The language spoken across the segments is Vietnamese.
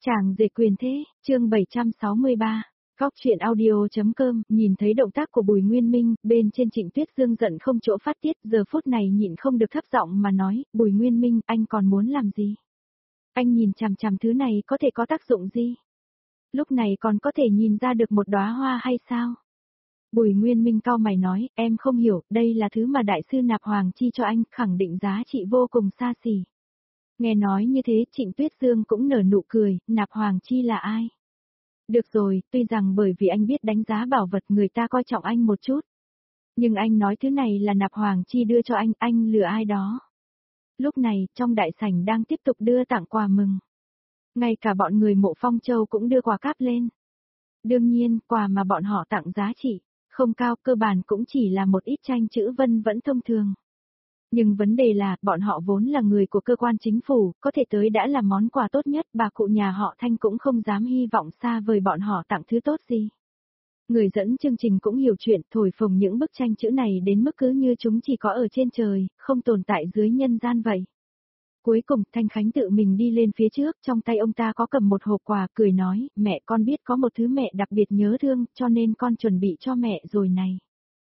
Chàng rể quyền thế, chương 763. Góc truyện audio.com, nhìn thấy động tác của Bùi Nguyên Minh, bên trên Trịnh Tuyết Dương giận không chỗ phát tiết, giờ phút này nhịn không được thấp giọng mà nói, Bùi Nguyên Minh, anh còn muốn làm gì? Anh nhìn chằm chằm thứ này có thể có tác dụng gì? Lúc này còn có thể nhìn ra được một đóa hoa hay sao? Bùi Nguyên Minh cau mày nói, em không hiểu, đây là thứ mà đại sư Nạp Hoàng chi cho anh, khẳng định giá trị vô cùng xa xỉ. Nghe nói như thế, Trịnh Tuyết Dương cũng nở nụ cười, Nạp Hoàng chi là ai? Được rồi, tuy rằng bởi vì anh biết đánh giá bảo vật người ta coi trọng anh một chút. Nhưng anh nói thứ này là Nạp Hoàng chi đưa cho anh lừa ai đó. Lúc này, trong đại sảnh đang tiếp tục đưa tặng quà mừng. Ngay cả bọn người Mộ Phong Châu cũng đưa quà cáp lên. Đương nhiên, quà mà bọn họ tặng giá trị không cao, cơ bản cũng chỉ là một ít tranh chữ vân vẫn thông thường. Nhưng vấn đề là, bọn họ vốn là người của cơ quan chính phủ, có thể tới đã là món quà tốt nhất, bà cụ nhà họ Thanh cũng không dám hy vọng xa vời bọn họ tặng thứ tốt gì. Người dẫn chương trình cũng hiểu chuyện, thổi phồng những bức tranh chữ này đến mức cứ như chúng chỉ có ở trên trời, không tồn tại dưới nhân gian vậy. Cuối cùng, Thanh Khánh tự mình đi lên phía trước, trong tay ông ta có cầm một hộp quà, cười nói, mẹ con biết có một thứ mẹ đặc biệt nhớ thương, cho nên con chuẩn bị cho mẹ rồi này.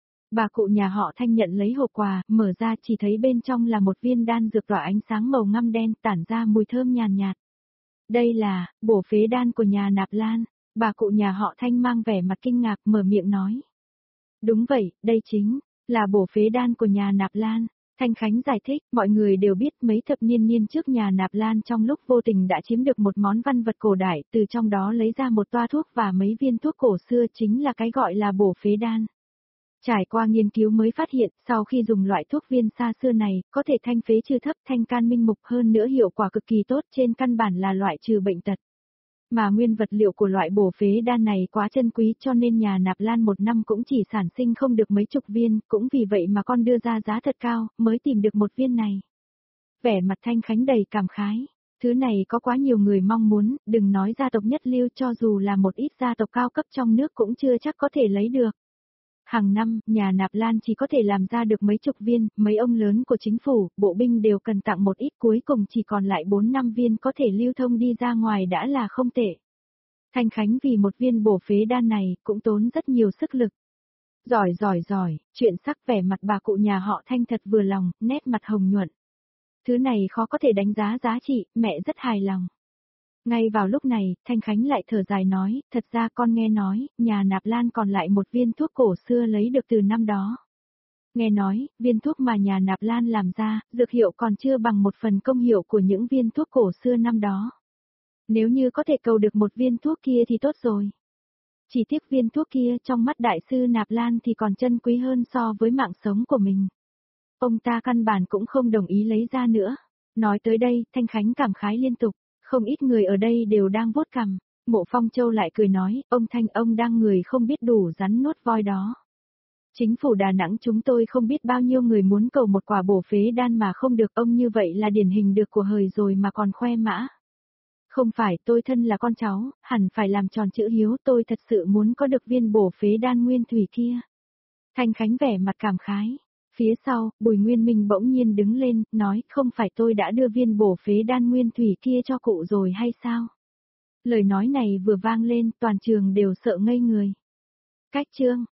Bà cụ nhà họ Thanh nhận lấy hộp quà, mở ra chỉ thấy bên trong là một viên đan dược tỏa ánh sáng màu ngăm đen tản ra mùi thơm nhàn nhạt. Đây là, bổ phế đan của nhà Nạp Lan, bà cụ nhà họ Thanh mang vẻ mặt kinh ngạc mở miệng nói. Đúng vậy, đây chính là bổ phế đan của nhà Nạp Lan. Thanh Khánh giải thích, mọi người đều biết mấy thập niên trước nhà Nạp Lan trong lúc vô tình đã chiếm được một món văn vật cổ đại, từ trong đó lấy ra một toa thuốc và mấy viên thuốc cổ xưa chính là cái gọi là bổ phế đan. Trải qua nghiên cứu mới phát hiện, sau khi dùng loại thuốc viên xa xưa này, có thể thanh phế trừ thấp thanh can minh mục hơn nữa hiệu quả cực kỳ tốt trên căn bản là loại trừ bệnh tật. Mà nguyên vật liệu của loại bổ phế đan này quá chân quý cho nên nhà Nạp Lan một năm cũng chỉ sản sinh không được mấy chục viên, cũng vì vậy mà con đưa ra giá thật cao, mới tìm được một viên này. Vẻ mặt Thanh Khánh đầy cảm khái. Thứ này có quá nhiều người mong muốn, đừng nói gia tộc nhất lưu cho dù là một ít gia tộc cao cấp trong nước cũng chưa chắc có thể lấy được. Hàng năm, nhà Nạp Lan chỉ có thể làm ra được mấy chục viên, mấy ông lớn của chính phủ, bộ binh đều cần tặng một ít, cuối cùng chỉ còn lại 4-5 viên có thể lưu thông đi ra ngoài đã là không tệ. Thanh Khánh vì một viên bổ phế đan này, cũng tốn rất nhiều sức lực. Giỏi, chuyện sắc vẻ mặt bà cụ nhà họ Thanh thật vừa lòng, nét mặt hồng nhuận. Thứ này khó có thể đánh giá giá trị, mẹ rất hài lòng. Ngay vào lúc này, Thanh Khánh lại thở dài nói, thật ra con nghe nói, nhà Nạp Lan còn lại một viên thuốc cổ xưa lấy được từ năm đó. Nghe nói, viên thuốc mà nhà Nạp Lan làm ra, dược hiệu còn chưa bằng một phần công hiệu của những viên thuốc cổ xưa năm đó. Nếu như có thể cầu được một viên thuốc kia thì tốt rồi. Chỉ tiếc viên thuốc kia trong mắt đại sư Nạp Lan thì còn chân quý hơn so với mạng sống của mình. Ông ta căn bản cũng không đồng ý lấy ra nữa. Nói tới đây, Thanh Khánh cảm khái liên tục. Không ít người ở đây đều đang vuốt cằm. Mộ Phong Châu lại cười nói, ông Thanh ông đang người không biết đủ rắn nuốt voi đó. Chính phủ Đà Nẵng chúng tôi không biết bao nhiêu người muốn cầu một quả bổ phế đan mà không được, ông như vậy là điển hình được của hời rồi mà còn khoe mã. Không phải, tôi thân là con cháu, hẳn phải làm tròn chữ hiếu, tôi thật sự muốn có được viên bổ phế đan nguyên thủy kia. Thanh Khánh vẻ mặt cảm khái. Phía sau, Bùi Nguyên Minh bỗng nhiên đứng lên, nói, không phải tôi đã đưa viên bổ phế đan nguyên thủy kia cho cụ rồi hay sao? Lời nói này vừa vang lên, toàn trường đều sợ ngây người. Cách chương.